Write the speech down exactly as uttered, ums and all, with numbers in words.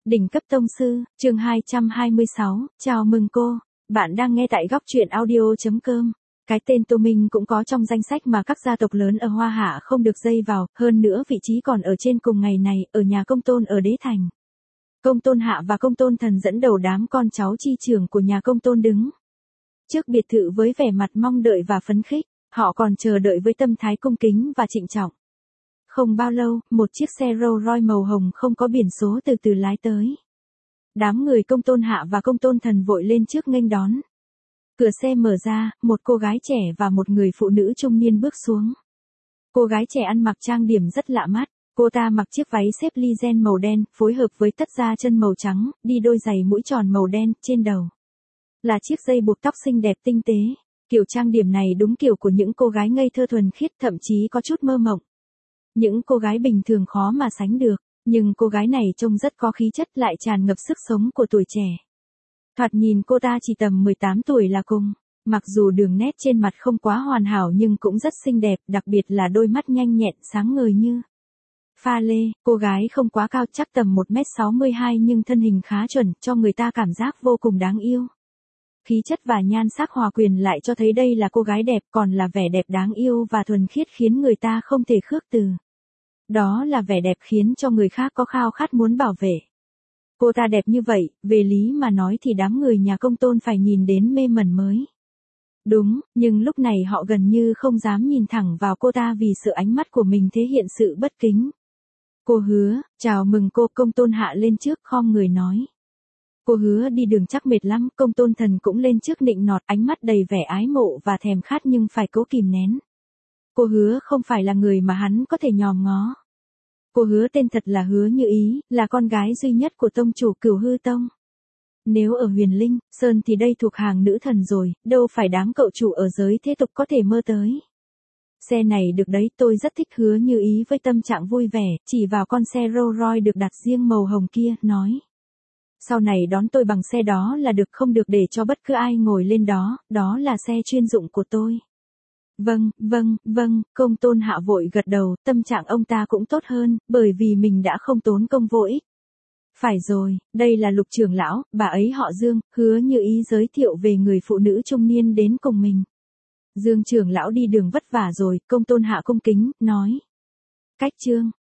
Đỉnh cấp tông sư, chương hai trăm hai mươi sáu, chào mừng cô. Bạn đang nghe tại góc truyện audio chấm com. Cái tên Tô Minh cũng có trong danh sách mà các gia tộc lớn ở Hoa Hạ không được dây vào, hơn nữa vị trí còn ở trên cùng ngày này, ở nhà công tôn ở Đế Thành. Công tôn Hạ và công tôn Thần dẫn đầu đám con cháu chi trưởng của nhà công tôn đứng trước biệt thự với vẻ mặt mong đợi và phấn khích, họ còn chờ đợi với tâm thái cung kính và trịnh trọng. Không bao lâu, một chiếc xe Rolls Royce màu hồng không có biển số từ từ lái tới. Đám người công tôn Hạ và công tôn Thần vội lên trước nghênh đón. Cửa xe mở ra, một cô gái trẻ và một người phụ nữ trung niên bước xuống. Cô gái trẻ ăn mặc trang điểm rất lạ mắt, cô ta mặc chiếc váy xếp ly gen màu đen, phối hợp với tất da chân màu trắng, đi đôi giày mũi tròn màu đen, trên đầu là chiếc dây buộc tóc xinh đẹp tinh tế. Kiểu trang điểm này đúng kiểu của những cô gái ngây thơ thuần khiết, thậm chí có chút mơ mộng. Những cô gái bình thường khó mà sánh được, nhưng cô gái này trông rất có khí chất, lại tràn ngập sức sống của tuổi trẻ. Thoạt nhìn cô ta chỉ tầm mười tám tuổi là cùng, mặc dù đường nét trên mặt không quá hoàn hảo nhưng cũng rất xinh đẹp, đặc biệt là đôi mắt nhanh nhẹn sáng ngời như pha lê. Cô gái không quá cao, chắc tầm một mét sáu mươi hai nhưng thân hình khá chuẩn, cho người ta cảm giác vô cùng đáng yêu. Khí chất và nhan sắc hòa quyện lại cho thấy đây là cô gái đẹp, còn là vẻ đẹp đáng yêu và thuần khiết khiến người ta không thể khước từ. Đó là vẻ đẹp khiến cho người khác có khao khát muốn bảo vệ. Cô ta đẹp như vậy, về lý mà nói thì đám người nhà công tôn phải nhìn đến mê mẩn mới đúng, nhưng lúc này họ gần như không dám nhìn thẳng vào cô ta vì sợ ánh mắt của mình thể hiện sự bất kính. Cô Hứa, chào mừng cô. Công tôn Hạ lên trước khom người nói. Cô Hứa đi đường chắc mệt lắm. Công tôn Thần cũng lên trước nịnh nọt, ánh mắt đầy vẻ ái mộ và thèm khát nhưng phải cố kìm nén. Cô Hứa không phải là người mà hắn có thể nhòm ngó. Cô Hứa tên thật là Hứa Như Ý, là con gái duy nhất của tông chủ Cửu Hư Tông. Nếu ở Huyền Linh Sơn thì đây thuộc hàng nữ thần rồi, đâu phải đám cậu chủ ở giới thế tục có thể mơ tới. Xe này được đấy, tôi rất thích. Hứa Như Ý với tâm trạng vui vẻ, chỉ vào con xe Rolls Royce được đặt riêng màu hồng kia, nói. Sau này đón tôi bằng xe đó là được, không được để cho bất cứ ai ngồi lên đó, đó là xe chuyên dụng của tôi. Vâng, vâng, vâng, công tôn Hạ vội gật đầu, tâm trạng ông ta cũng tốt hơn, bởi vì mình đã không tốn công vô ích. Phải rồi, đây là Lục trưởng lão, bà ấy họ Dương. Hứa Như Ý giới thiệu về người phụ nữ trung niên đến cùng mình. Dương trưởng lão đi đường vất vả rồi. Công tôn Hạ cung kính, nói. Cách Trương,